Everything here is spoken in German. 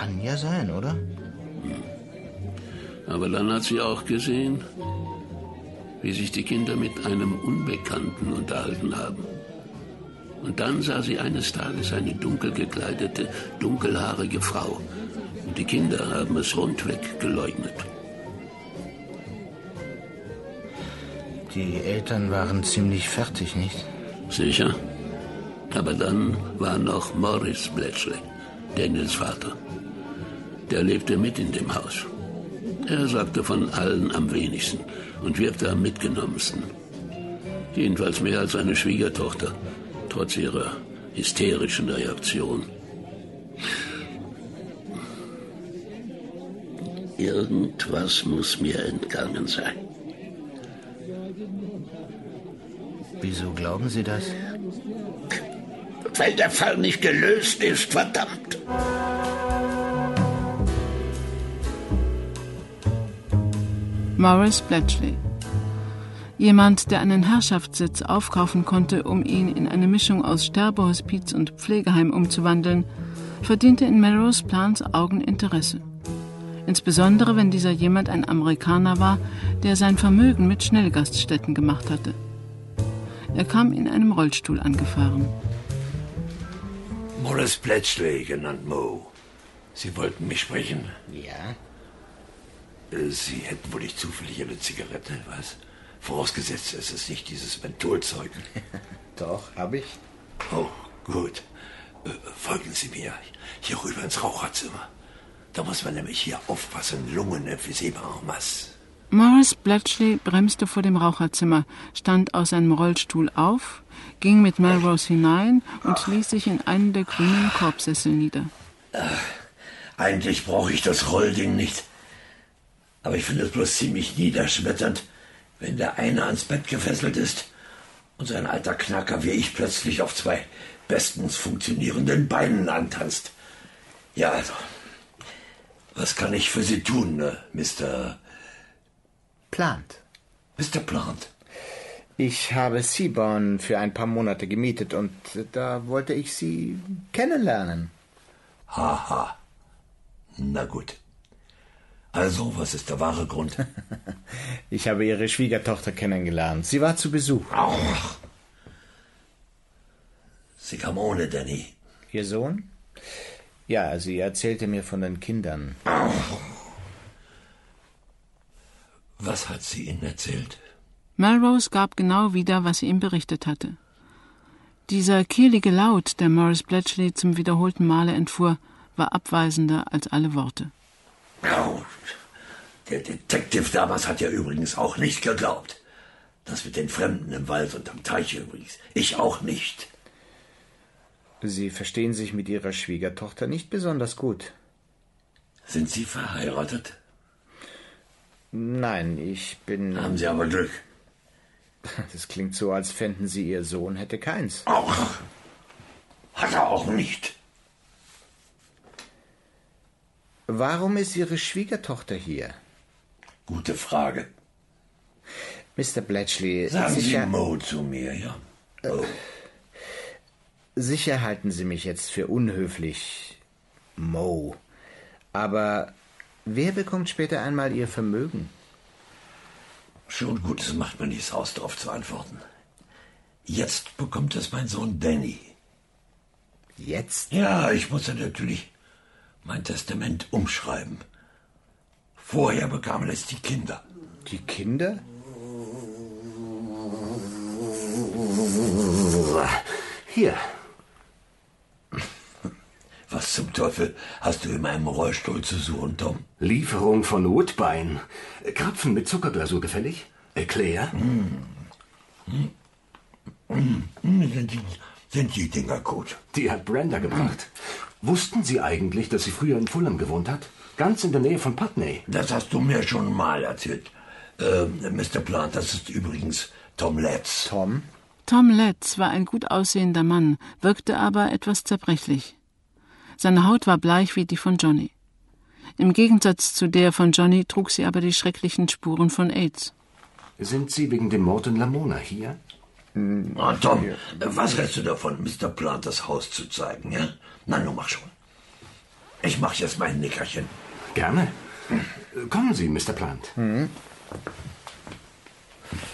Kann ja sein, oder? Aber dann hat sie auch gesehen, wie sich die Kinder mit einem Unbekannten unterhalten haben. Und dann sah sie eines Tages eine dunkel gekleidete, dunkelhaarige Frau. Und die Kinder haben es rundweg geleugnet. Die Eltern waren ziemlich fertig, nicht? Sicher. Aber dann war noch Morris Bletchley, Daniels Vater. Der lebte mit in dem Haus. Er sagte von allen am wenigsten und wirkte am mitgenommensten. Jedenfalls mehr als seine Schwiegertochter, trotz ihrer hysterischen Reaktion. Irgendwas muss mir entgangen sein. Wieso glauben Sie das? Weil der Fall nicht gelöst ist, verdammt! Morris Bletchley. Jemand, der einen Herrschaftssitz aufkaufen konnte, um ihn in eine Mischung aus Sterbehospiz und Pflegeheim umzuwandeln, verdiente in Melrose Plants Augen Interesse. Insbesondere, wenn dieser jemand ein Amerikaner war, der sein Vermögen mit Schnellgaststätten gemacht hatte. Er kam in einem Rollstuhl angefahren. Morris Bletchley, genannt Mo. Sie wollten mich sprechen? Ja. Sie hätten wohl nicht zufällig eine Zigarette, was? Vorausgesetzt, es ist nicht dieses Mentholzeug. Doch, hab ich. Oh, gut. Folgen Sie mir. Hier rüber ins Raucherzimmer. Da muss man nämlich hier aufpassen. Lungenemphysema en masse. Morris Bletchley bremste vor dem Raucherzimmer, stand aus seinem Rollstuhl auf, ging mit Melrose hinein und ließ sich in einen der grünen Korbsessel nieder. Eigentlich brauche ich das Rollding nicht. Aber ich finde es bloß ziemlich niederschmetternd, wenn der eine ans Bett gefesselt ist und so ein alter Knacker wie ich plötzlich auf zwei bestens funktionierenden Beinen antanzt. Ja, also, was kann ich für Sie tun, Mr. Plant. Mr. Plant? Ich habe Seabourn für ein paar Monate gemietet und da wollte ich Sie kennenlernen. Haha. Na gut. Also, was ist der wahre Grund? Ich habe Ihre Schwiegertochter kennengelernt. Sie war zu Besuch. Ach. Sie kam ohne Danny. Ihr Sohn? Ja, sie erzählte mir von den Kindern. Ach. Was hat sie Ihnen erzählt? Melrose gab genau wieder, was sie ihm berichtet hatte. Dieser kehlige Laut, der Morris Bletchley zum wiederholten Male entfuhr, war abweisender als alle Worte. Oh, der Detective damals hat ja übrigens auch nicht geglaubt. Das mit den Fremden im Wald und am Teich übrigens. Ich auch nicht. Sie verstehen sich mit Ihrer Schwiegertochter nicht besonders gut. Sind Sie verheiratet? Nein, ich bin... Haben Sie aber Glück. Das klingt so, als fänden Sie, Ihr Sohn hätte keins. Ach, hat er auch nicht. Warum ist Ihre Schwiegertochter hier? Gute Frage. Mr. Bletchley... Sagen Sie Mo zu mir, ja? Oh. Sicher halten Sie mich jetzt für unhöflich, Mo. Aber wer bekommt später einmal Ihr Vermögen? Schon gut, es macht mir nichts aus, darauf zu antworten. Jetzt bekommt es mein Sohn Danny. Jetzt? Ja, ich muss ja natürlich mein Testament umschreiben. Vorher bekamen es die Kinder. Die Kinder? Hier. Was zum Teufel hast du in meinem Rollstuhl zu suchen, Tom? Lieferung von Woodbine. Krapfen mit Zuckerglasur gefällig? Eclair? Sind die Dinger gut? Die hat Brenda gebracht. Wussten Sie eigentlich, dass sie früher in Fulham gewohnt hat? Ganz in der Nähe von Putney. Das hast du mir schon mal erzählt. Mr. Plant, das ist übrigens Tom Letts. Tom? Tom Letts war ein gut aussehender Mann, wirkte aber etwas zerbrechlich. Seine Haut war bleich wie die von Johnny. Im Gegensatz zu der von Johnny trug sie aber die schrecklichen Spuren von AIDS. Sind Sie wegen dem Mord in Lamona hier? Tom, was hältst du davon, Mr. Plant das Haus zu zeigen, ja? Na, nun mach schon. Ich mache jetzt mein Nickerchen. Gerne. Kommen Sie, Mr. Plant.